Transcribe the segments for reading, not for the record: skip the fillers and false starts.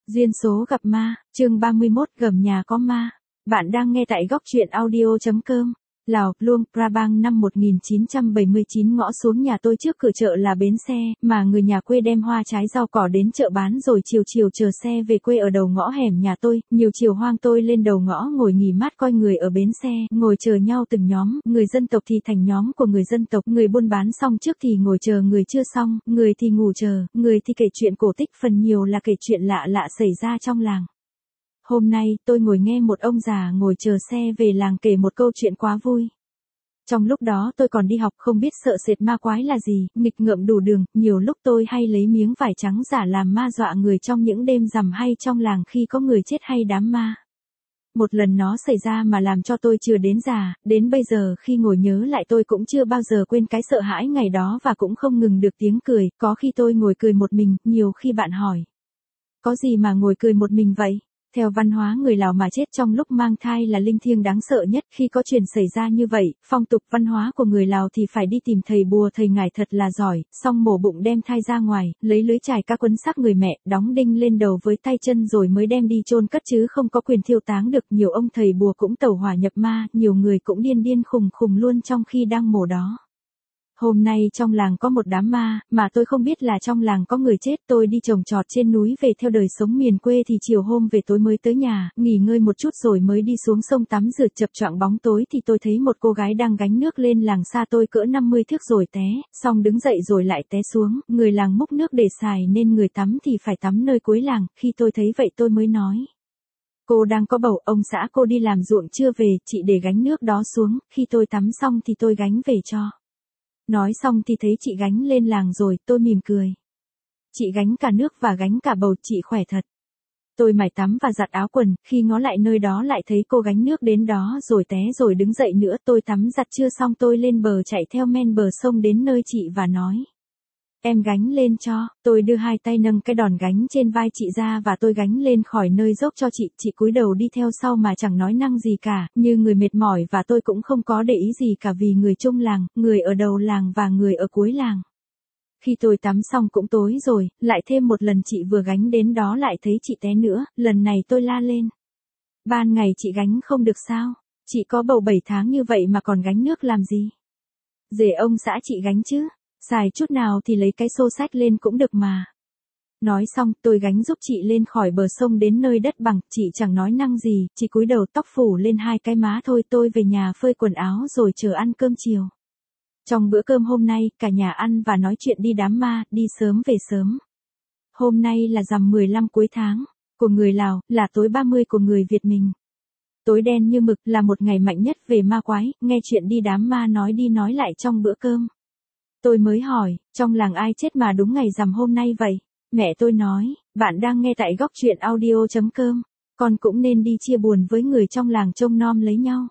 Duyên số gặp ma, chương 31 gầm nhà có ma. Bạn đang nghe tại góc truyện audio.com. Lào, Luông, Prabang năm 1979 ngõ xuống nhà tôi trước cửa chợ là bến xe, mà người nhà quê đem hoa trái rau cỏ đến chợ bán rồi chiều chiều chờ xe về quê ở đầu ngõ hẻm nhà tôi, nhiều chiều hoang tôi lên đầu ngõ ngồi nghỉ mát coi người ở bến xe, ngồi chờ nhau từng nhóm, người dân tộc thì thành nhóm của người dân tộc, người buôn bán xong trước thì ngồi chờ người chưa xong, người thì ngủ chờ, người thì kể chuyện cổ tích, phần nhiều là kể chuyện lạ lạ xảy ra trong làng. Hôm nay, tôi ngồi nghe một ông già ngồi chờ xe về làng kể một câu chuyện quá vui. Trong lúc đó tôi còn đi học không biết sợ sệt ma quái là gì, nghịch ngợm đủ đường, nhiều lúc tôi hay lấy miếng vải trắng giả làm ma dọa người trong những đêm rằm hay trong làng khi có người chết hay đám ma. Một lần nó xảy ra mà làm cho tôi chưa đến già, đến bây giờ khi ngồi nhớ lại tôi cũng chưa bao giờ quên cái sợ hãi ngày đó và cũng không ngừng được tiếng cười, có khi tôi ngồi cười một mình, nhiều khi bạn hỏi. Có gì mà ngồi cười một mình vậy? Theo văn hóa người Lào mà chết trong lúc mang thai là linh thiêng đáng sợ nhất, khi có chuyện xảy ra như vậy, phong tục văn hóa của người Lào thì phải đi tìm thầy bùa thầy ngải thật là giỏi, xong mổ bụng đem thai ra ngoài, lấy lưới chài cá quấn xác người mẹ, đóng đinh lên đầu với tay chân rồi mới đem đi chôn cất chứ không có quyền thiêu táng được. Nhiều ông thầy bùa cũng tẩu hỏa nhập ma, nhiều người cũng điên điên khùng khùng luôn trong khi đang mổ đó. Hôm nay trong làng có một đám ma, mà tôi không biết là trong làng có người chết. Tôi đi trồng trọt trên núi về theo đời sống miền quê thì chiều hôm về tối mới tới nhà, nghỉ ngơi một chút rồi mới đi xuống sông tắm rửa. Chập choạng bóng tối thì tôi thấy một cô gái đang gánh nước lên làng xa tôi cỡ 50 thước rồi té, xong đứng dậy rồi lại té xuống, người làng múc nước để xài nên người tắm thì phải tắm nơi cuối làng. Khi tôi thấy vậy tôi mới nói. Cô đang có bầu, ông xã cô đi làm ruộng chưa về, chị để gánh nước đó xuống, khi tôi tắm xong thì tôi gánh về cho. Nói xong thì thấy chị gánh lên làng rồi, tôi mỉm cười. Chị gánh cả nước và gánh cả bầu, chị khỏe thật. Tôi mải tắm và giặt áo quần, khi ngó lại nơi đó lại thấy cô gánh nước đến đó rồi té rồi đứng dậy nữa. Tôi tắm giặt chưa xong tôi lên bờ chạy theo men bờ sông đến nơi chị và nói. Em gánh lên cho, tôi đưa hai tay nâng cái đòn gánh trên vai chị ra và tôi gánh lên khỏi nơi dốc cho chị cúi đầu đi theo sau mà chẳng nói năng gì cả, như người mệt mỏi và tôi cũng không có để ý gì cả vì người chung làng, người ở đầu làng và người ở cuối làng. Khi tôi tắm xong cũng tối rồi, lại thêm một lần chị vừa gánh đến đó lại thấy chị té nữa, lần này tôi la lên. Ban ngày chị gánh không được sao? Chị có bầu 7 tháng như vậy mà còn gánh nước làm gì? Dđể ông xã chị gánh chứ. Xài chút nào thì lấy cái xô xách lên cũng được mà. Nói xong, tôi gánh giúp chị lên khỏi bờ sông đến nơi đất bằng, chị chẳng nói năng gì, chỉ cúi đầu tóc phủ lên hai cái má thôi. Tôi về nhà phơi quần áo rồi chờ ăn cơm chiều. Trong bữa cơm hôm nay, cả nhà ăn và nói chuyện đi đám ma, đi sớm về sớm. Hôm nay là rằm 15 cuối tháng, của người Lào, là tối 30 của người Việt mình. Tối đen như mực là một ngày mạnh nhất về ma quái, nghe chuyện đi đám ma nói đi nói lại trong bữa cơm. Tôi mới hỏi, trong làng ai chết mà đúng ngày rằm hôm nay vậy? Mẹ tôi nói, bạn đang nghe tại góc truyện audio.com, con cũng nên đi chia buồn với người trong làng trông nom lấy nhau.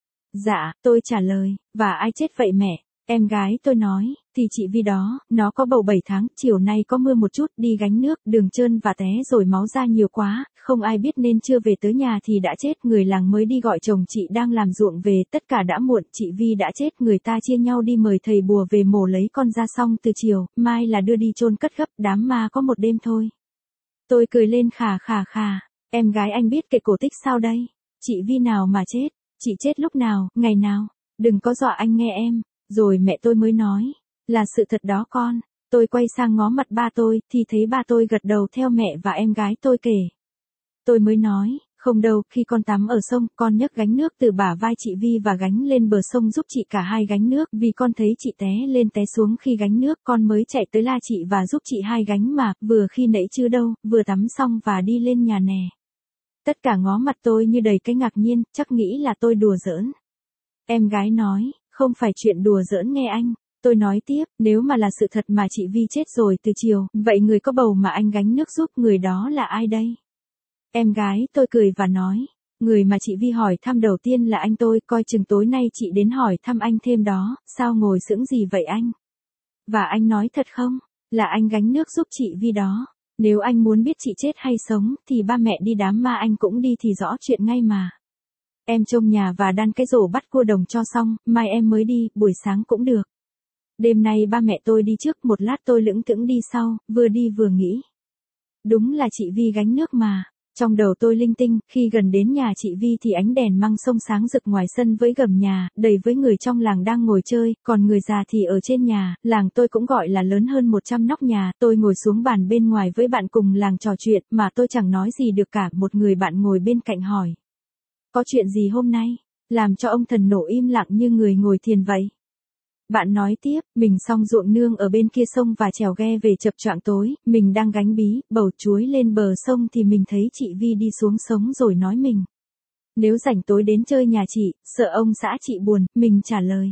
Dạ, tôi trả lời, và ai chết vậy mẹ? Em gái tôi nói, thì chị Vi đó, nó có bầu 7 tháng, chiều nay có mưa một chút, đi gánh nước, đường trơn và té rồi máu ra nhiều quá, không ai biết nên chưa về tới nhà thì đã chết. Người làng mới đi gọi chồng chị đang làm ruộng về, tất cả đã muộn, chị Vi đã chết, người ta chia nhau đi mời thầy bùa về mổ lấy con ra xong từ chiều, mai là đưa đi chôn cất gấp, đám ma có một đêm thôi. Tôi cười lên khà khà khà, em gái anh biết kể cổ tích sao đây? Chị Vi nào mà chết? Chị chết lúc nào, ngày nào? Đừng có dọa anh nghe em. Rồi mẹ tôi mới nói, là sự thật đó con. Tôi quay sang ngó mặt ba tôi, thì thấy ba tôi gật đầu theo mẹ và em gái tôi kể. Tôi mới nói, không đâu, khi con tắm ở sông, con nhấc gánh nước từ bả vai chị Vi và gánh lên bờ sông giúp chị cả hai gánh nước, vì con thấy chị té lên té xuống khi gánh nước, con mới chạy tới la chị và giúp chị hai gánh mà, vừa khi nãy chưa đâu, vừa tắm xong và đi lên nhà nè. Tất cả ngó mặt tôi như đầy cái ngạc nhiên, chắc nghĩ là tôi đùa giỡn. Em gái nói, không phải chuyện đùa giỡn nghe anh. Tôi nói tiếp, nếu mà là sự thật mà chị Vi chết rồi từ chiều, vậy người có bầu mà anh gánh nước giúp, người đó là ai đây? Em gái tôi cười và nói, người mà chị Vi hỏi thăm đầu tiên là anh tôi, coi chừng tối nay chị đến hỏi thăm anh thêm đó, sao ngồi sững gì vậy anh? Và anh nói thật không, là anh gánh nước giúp chị Vi đó. Nếu anh muốn biết chị chết hay sống, thì ba mẹ đi đám ma anh cũng đi thì rõ chuyện ngay mà. Em trông nhà và đan cái rổ bắt cua đồng cho xong, mai em mới đi, buổi sáng cũng được. Đêm nay ba mẹ tôi đi trước, một lát tôi lững thững đi sau, vừa đi vừa nghĩ. Đúng là chị Vi gánh nước mà. Trong đầu tôi linh tinh, khi gần đến nhà chị Vi thì ánh đèn măng sông sáng rực ngoài sân với gầm nhà, đầy với người trong làng đang ngồi chơi, còn người già thì ở trên nhà, làng tôi cũng gọi là lớn hơn 100 nóc nhà, tôi ngồi xuống bàn bên ngoài với bạn cùng làng trò chuyện, mà tôi chẳng nói gì được cả, một người bạn ngồi bên cạnh hỏi. Có chuyện gì hôm nay? Làm cho ông thần nổ im lặng như người ngồi thiền vậy. Bạn nói tiếp, mình xong ruộng nương ở bên kia sông và chèo ghe về chập choạng tối, mình đang gánh bí, bầu chuối lên bờ sông thì mình thấy chị Vi đi xuống sống rồi nói mình. Nếu rảnh tối đến chơi nhà chị, sợ ông xã chị buồn, mình trả lời.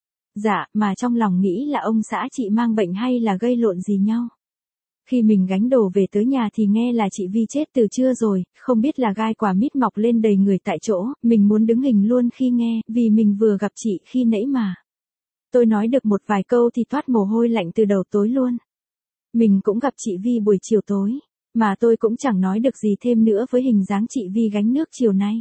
Dạ, mà trong lòng nghĩ là ông xã chị mang bệnh hay là gây lộn gì nhau. Khi mình gánh đồ về tới nhà thì nghe là chị Vi chết từ trưa rồi, không biết là gai quả mít mọc lên đầy người tại chỗ, mình muốn đứng hình luôn khi nghe, vì mình vừa gặp chị khi nãy mà. Tôi nói được một vài câu thì toát mồ hôi lạnh từ đầu tối luôn. Mình cũng gặp chị Vi buổi chiều tối, mà tôi cũng chẳng nói được gì thêm nữa với hình dáng chị Vi gánh nước chiều nay.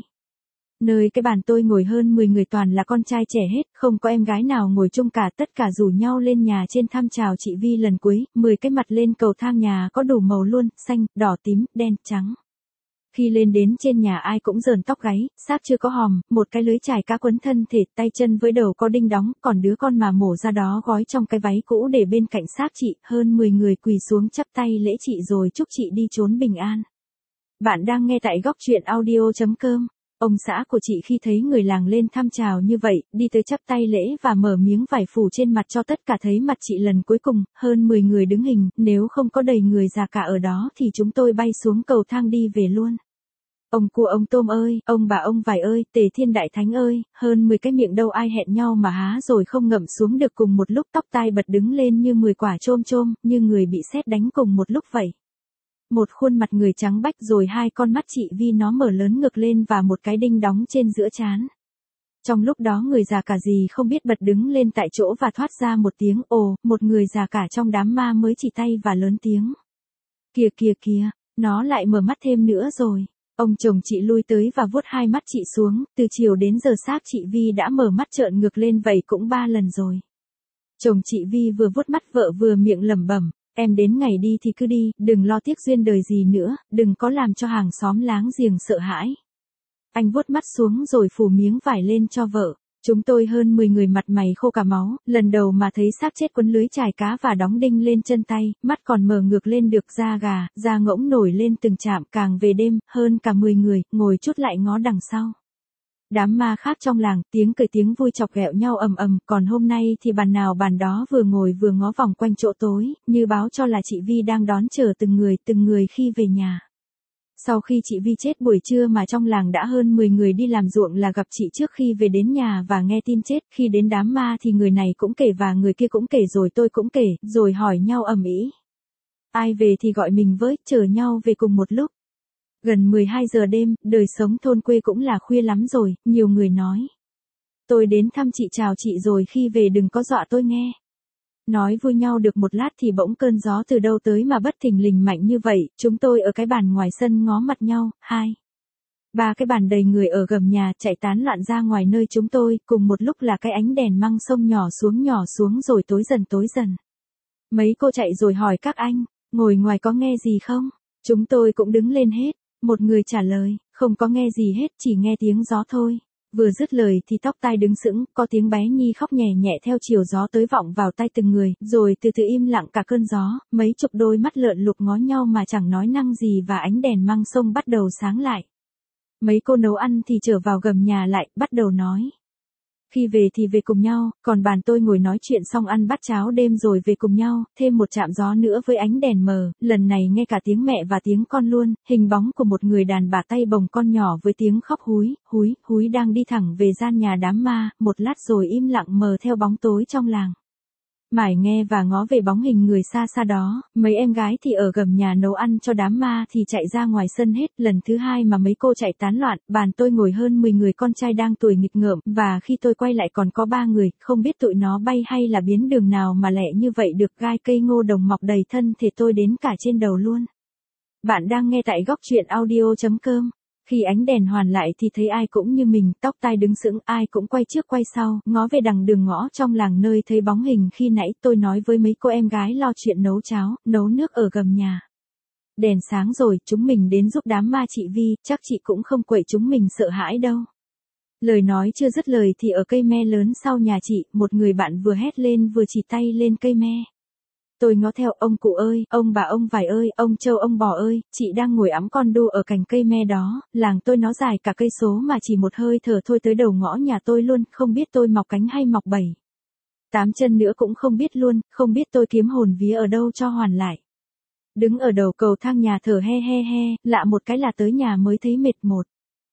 Nơi cái bàn tôi ngồi hơn 10 người toàn là con trai trẻ hết, không có em gái nào ngồi chung cả, tất cả rủ nhau lên nhà trên thăm chào chị Vi lần cuối, 10 cái mặt lên cầu thang nhà có đủ màu luôn, xanh, đỏ tím, đen, trắng. Khi lên đến trên nhà ai cũng rờn tóc gáy, xác chưa có hòm, một cái lưới chài cá quấn thân thể, tay chân với đầu có đinh đóng, còn đứa con mà mổ ra đó gói trong cái váy cũ để bên cạnh xác chị, hơn 10 người quỳ xuống chắp tay lễ chị rồi chúc chị đi trốn bình an. Bạn đang nghe tại góc truyện audio.com. Ông xã của chị khi thấy người làng lên thăm chào như vậy, đi tới chắp tay lễ và mở miếng vải phủ trên mặt cho tất cả thấy mặt chị lần cuối cùng, hơn 10 người đứng hình, nếu không có đầy người già cả ở đó thì chúng tôi bay xuống cầu thang đi về luôn. Ông cua ông tôm ơi, ông bà ông vải ơi, Tề Thiên Đại Thánh ơi, hơn 10 cái miệng đâu ai hẹn nhau mà há rồi không ngậm xuống được cùng một lúc, tóc tai bật đứng lên như 10 quả chôm chôm, như người bị sét đánh cùng một lúc vậy. Một khuôn mặt người trắng bách rồi hai con mắt chị Vi nó mở lớn ngược lên và một cái đinh đóng trên giữa trán. Trong lúc đó người già cả gì không biết bật đứng lên tại chỗ và thoát ra một tiếng ồ, một người già cả trong đám ma mới chỉ tay và lớn tiếng. Kìa kìa kìa, nó lại mở mắt thêm nữa rồi. Ông chồng chị lui tới và vuốt hai mắt chị xuống, từ chiều đến giờ xác chị Vi đã mở mắt trợn ngược lên vậy cũng 3 lần rồi. Chồng chị Vi vừa vuốt mắt vợ vừa miệng lẩm bẩm. Em đến ngày đi thì cứ đi, đừng lo tiếc duyên đời gì nữa, đừng có làm cho hàng xóm láng giềng sợ hãi. Anh vuốt mắt xuống rồi phủ miếng vải lên cho vợ. Chúng tôi hơn 10 người mặt mày khô cả máu, lần đầu mà thấy xác chết quấn lưới chài cá và đóng đinh lên chân tay, mắt còn mở ngược lên được da gà, da ngỗng nổi lên từng chạm, càng về đêm, hơn cả 10 người, ngồi chút lại ngó đằng sau. Đám ma khác trong làng, tiếng cười tiếng vui chọc ghẹo nhau ầm ầm, còn hôm nay thì bàn nào bàn đó vừa ngồi vừa ngó vòng quanh chỗ tối, như báo cho là chị Vi đang đón chờ từng người khi về nhà. Sau khi chị Vi chết buổi trưa mà trong làng đã hơn 10 người đi làm ruộng là gặp chị trước khi về đến nhà và nghe tin chết, khi đến đám ma thì người này cũng kể và người kia cũng kể rồi tôi cũng kể, rồi hỏi nhau ầm ĩ. Ai về thì gọi mình với, chờ nhau về cùng một lúc. Gần 12 giờ đêm, đời sống thôn quê cũng là khuya lắm rồi, nhiều người nói. Tôi đến thăm chị chào chị rồi khi về đừng có dọa tôi nghe. Nói vui nhau được một lát thì bỗng cơn gió từ đâu tới mà bất thình lình mạnh như vậy, chúng tôi ở cái bàn ngoài sân ngó mặt nhau, 2, 3 cái bàn đầy người ở gầm nhà chạy tán loạn ra ngoài nơi chúng tôi, cùng một lúc là cái ánh đèn măng sông nhỏ xuống rồi tối dần. Mấy cô chạy rồi hỏi các anh, ngồi ngoài có nghe gì không? Chúng tôi cũng đứng lên hết. Một người trả lời, không có nghe gì hết, chỉ nghe tiếng gió thôi. Vừa dứt lời thì tóc tai đứng sững, có tiếng bé Nhi khóc nhẹ nhẹ theo chiều gió tới vọng vào tai từng người, rồi từ từ im lặng cả cơn gió, mấy chục đôi mắt lợn lục ngó nhau mà chẳng nói năng gì và ánh đèn măng sông bắt đầu sáng lại. Mấy cô nấu ăn thì trở vào gầm nhà lại, bắt đầu nói. Khi về thì về cùng nhau, còn bàn tôi ngồi nói chuyện xong ăn bát cháo đêm rồi về cùng nhau, thêm một chạm gió nữa với ánh đèn mờ, lần này nghe cả tiếng mẹ và tiếng con luôn, hình bóng của một người đàn bà tay bồng con nhỏ với tiếng khóc húi đang đi thẳng về gian nhà đám ma, một lát rồi im lặng mờ theo bóng tối trong làng. Mải nghe và ngó về bóng hình người xa xa đó, mấy em gái thì ở gầm nhà nấu ăn cho đám ma thì chạy ra ngoài sân hết, lần thứ hai mà mấy cô chạy tán loạn, bàn tôi ngồi hơn 10 người con trai đang tuổi nghịch ngợm, và khi tôi quay lại còn có 3 người, không biết tụi nó bay hay là biến đường nào mà lẹ như vậy được, gai cây ngô đồng mọc đầy thân thể tôi đến cả trên đầu luôn. Bạn đang nghe tại góc truyện audio.com. Khi ánh đèn hoàn lại thì thấy ai cũng như mình, tóc tai đứng sững, ai cũng quay trước quay sau, ngó về đằng đường ngõ trong làng nơi thấy bóng hình khi nãy tôi nói với mấy cô em gái lo chuyện nấu cháo, nấu nước ở gầm nhà. Đèn sáng rồi, chúng mình đến giúp đám ma chị Vi, chắc chị cũng không quậy chúng mình sợ hãi đâu. Lời nói chưa dứt lời thì ở cây me lớn sau nhà chị, một người bạn vừa hét lên vừa chỉ tay lên cây me. Tôi ngó theo, ông cụ ơi, ông bà ông vải ơi, ông trâu ông bò ơi, chị đang ngồi ẵm con đu ở cành cây me đó, làng tôi nó dài cả cây số mà chỉ một hơi thở thôi tới đầu ngõ nhà tôi luôn, không biết tôi mọc cánh hay mọc bảy. Tám chân nữa cũng không biết luôn, không biết tôi kiếm hồn vía ở đâu cho hoàn lại. Đứng ở đầu cầu thang nhà thở he he he, lạ một cái là tới nhà mới thấy mệt. 1,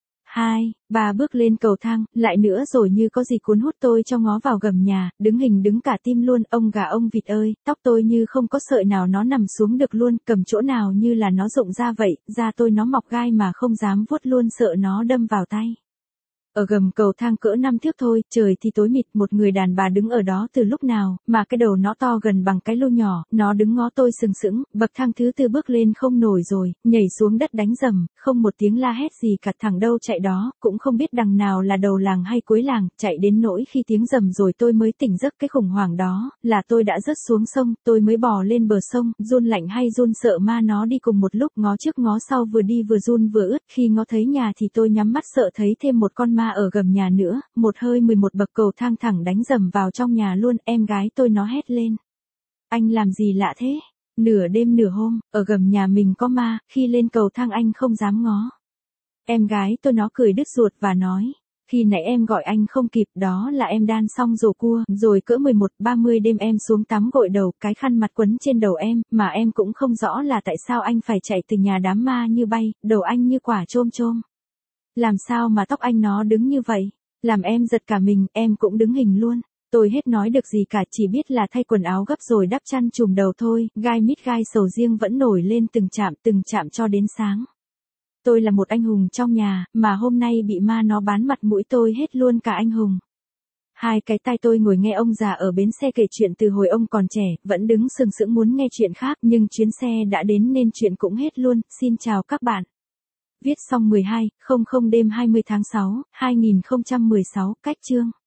2, 3 bước lên cầu thang, lại nữa rồi như có gì cuốn hút tôi cho ngó vào gầm nhà, đứng hình đứng cả tim luôn, ông gà ông vịt ơi, tóc tôi như không có sợi nào nó nằm xuống được luôn, cầm chỗ nào như là nó rụng ra vậy, da tôi nó mọc gai mà không dám vuốt luôn sợ nó đâm vào tay. Ở gầm cầu thang cỡ 5 thước thôi, trời thì tối mịt, một người đàn bà đứng ở đó từ lúc nào, mà cái đầu nó to gần bằng cái lô nhỏ, nó đứng ngó tôi sừng sững, bậc thang thứ 4 bước lên không nổi rồi, nhảy xuống đất đánh rầm, không một tiếng la hét gì cả, thẳng đâu chạy đó, cũng không biết đằng nào là đầu làng hay cuối làng, chạy đến nỗi khi tiếng rầm rồi tôi mới tỉnh giấc. Cái khủng hoảng đó, là tôi đã rớt xuống sông, tôi mới bò lên bờ sông, run lạnh hay run sợ ma nó đi cùng một lúc, ngó trước ngó sau vừa đi vừa run vừa ướt, khi ngó thấy nhà thì tôi nhắm mắt sợ thấy thêm một con ma ở gầm nhà nữa, một hơi 11 bậc cầu thang thẳng đánh rầm vào trong nhà luôn, em gái tôi nó hét lên. Anh làm gì lạ thế? Nửa đêm nửa hôm, ở gầm nhà mình có ma, khi lên cầu thang anh không dám ngó. Em gái tôi nó cười đứt ruột và nói, khi nãy em gọi anh không kịp, đó là em đan xong rổ cua, rồi cỡ 11:30 đêm em xuống tắm gội đầu, cái khăn mặt quấn trên đầu em, mà em cũng không rõ là tại sao anh phải chạy từ nhà đám ma như bay, đầu anh như quả chôm chôm. Làm sao mà tóc anh nó đứng như vậy? Làm em giật cả mình, em cũng đứng hình luôn. Tôi hết nói được gì cả, chỉ biết là thay quần áo gấp rồi đắp chăn trùm đầu thôi, gai mít gai sầu riêng vẫn nổi lên từng chạm cho đến sáng. Tôi là một anh hùng trong nhà, mà hôm nay bị ma nó bán mặt mũi tôi hết luôn cả anh hùng. Hai cái tai tôi ngồi nghe ông già ở bến xe kể chuyện từ hồi ông còn trẻ, vẫn đứng sừng sững muốn nghe chuyện khác, nhưng chuyến xe đã đến nên chuyện cũng hết luôn. Xin chào các bạn. Viết xong 12:00 đêm 20 tháng 6, 2016, cách chương.